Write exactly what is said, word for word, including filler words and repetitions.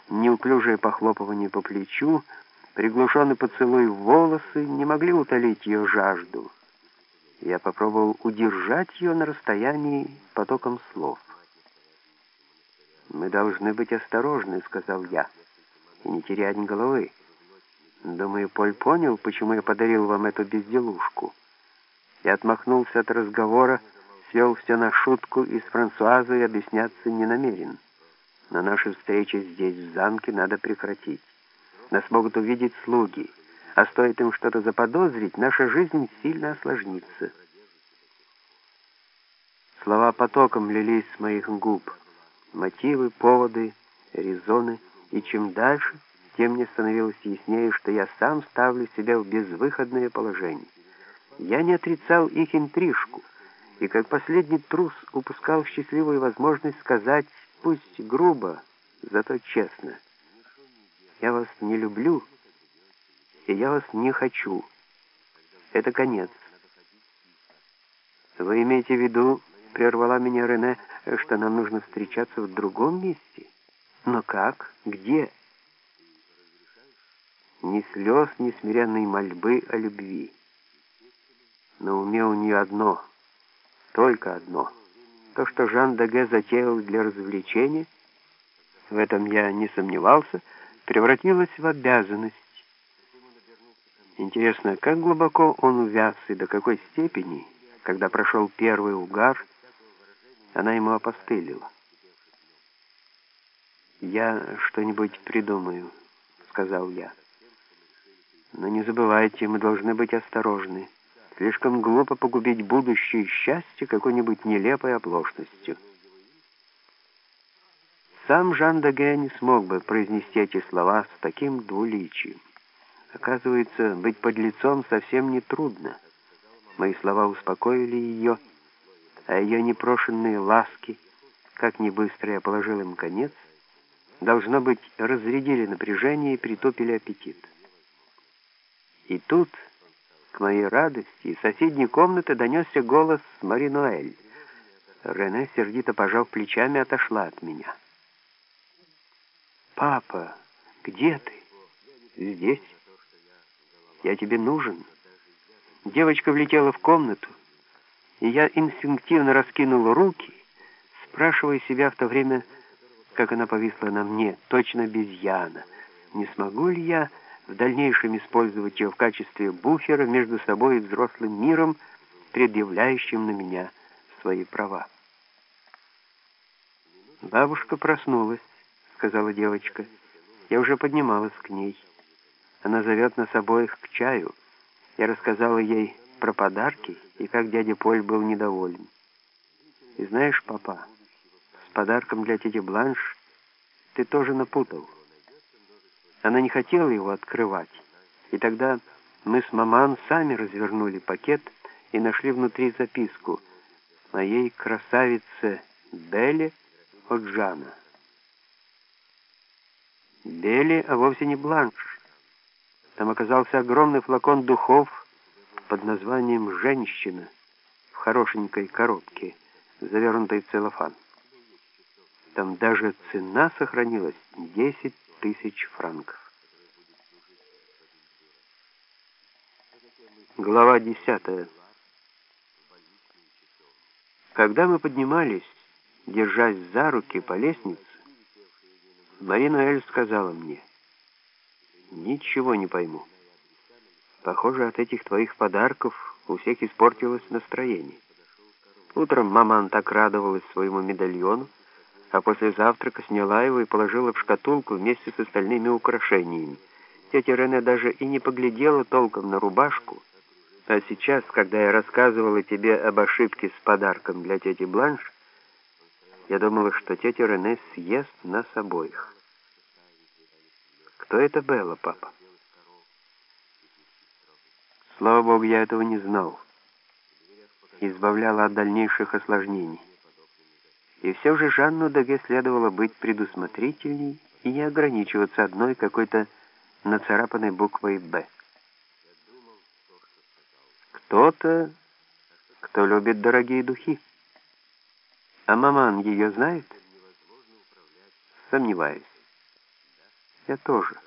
неуклюжее похлопывание по плечу, приглушенный поцелуй в волосы не могли утолить ее жажду. Я попробовал удержать ее на расстоянии потоком слов. «Мы должны быть осторожны», — сказал я, — «и не терять головы. Думаю, Поль понял, почему я подарил вам эту безделушку». Я отмахнулся от разговора, свел все на шутку и с Франсуазой объясняться не намерен. Но наши встречи здесь, в замке, надо прекратить. Нас могут увидеть слуги, а стоит им что-то заподозрить, наша жизнь сильно осложнится. Слова потоком лились с моих губ. Мотивы, поводы, резоны, и чем дальше, тем мне становилось яснее, что я сам ставлю себя в безвыходное положение. Я не отрицал их интрижку, и как последний трус упускал счастливую возможность сказать, пусть грубо, зато честно: «Я вас не люблю, и я вас не хочу. Это конец». «Вы имеете в виду, — прервала меня Рене, — что нам нужно встречаться в другом месте? Но как? Где?» Ни слез, ни смиренной мольбы о любви. На уме у нее одно, только одно. То, что Жан де Ге затеял для развлечения, в этом я не сомневался, превратилось в обязанность. Интересно, как глубоко он увяз и до какой степени, когда прошел первый угар, она ему опостылила. «Я что-нибудь придумаю», — сказал я. «Но не забывайте, мы должны быть осторожны. Слишком глупо погубить будущее счастье какой-нибудь нелепой оплошностью». Сам Жан де Ге не смог бы произнести эти слова с таким двуличием. Оказывается, быть подлецом совсем не трудно. Мои слова успокоили ее, а ее непрошенные ласки, как ни быстро я положил им конец, должно быть, разрядили напряжение и притупили аппетит. И тут, к моей радости, из соседней комнаты донесся голос Мари Ноэль. Рене, сердито пожав плечами, отошла от меня. «Папа, где ты?» «Здесь. Я тебе нужен». Девочка влетела в комнату, и я инстинктивно раскинул руки, спрашивая себя в то время, как она повисла на мне, точно обезьяна, не смогу ли я в дальнейшем использовать ее в качестве буфера между собой и взрослым миром, предъявляющим на меня свои права. «Бабушка проснулась», — сказала девочка. Я уже поднималась к ней. Она зовет нас обоих к чаю. Я рассказала ей про подарки и как дядя Поль был недоволен. И знаешь, папа, с подарком для тети Бланш ты тоже напутал. Она не хотела его открывать. И тогда мы с маман сами развернули пакет и нашли внутри записку моей красавице Белле от Жана. Белле, а вовсе не Бланш. Там оказался огромный флакон духов под названием «Женщина» в хорошенькой коробке, завернутой в целлофан. Там даже цена сохранилась — десять тысяч франков. Глава десятая. Когда мы поднимались, держась за руки по лестнице, Мари Ноэль сказала мне: «Ничего не пойму. Похоже, от этих твоих подарков у всех испортилось настроение. Утром маман так радовалась своему медальону, а после завтрака сняла его и положила в шкатулку вместе с остальными украшениями. Тетя Рене даже и не поглядела толком на рубашку. А сейчас, когда я рассказывала тебе об ошибке с подарком для тети Бланш, я думала, что тетя Рене съест нас обоих». «Кто это Белла, папа?» Слава Богу, я этого не знал. Избавляла от дальнейших осложнений. И все же Жанну де Ге следовало быть предусмотрительней и не ограничиваться одной какой-то нацарапанной буквой «Б». Кто-то, кто любит дорогие духи. А маман ее знает? Сомневаюсь. Я тоже.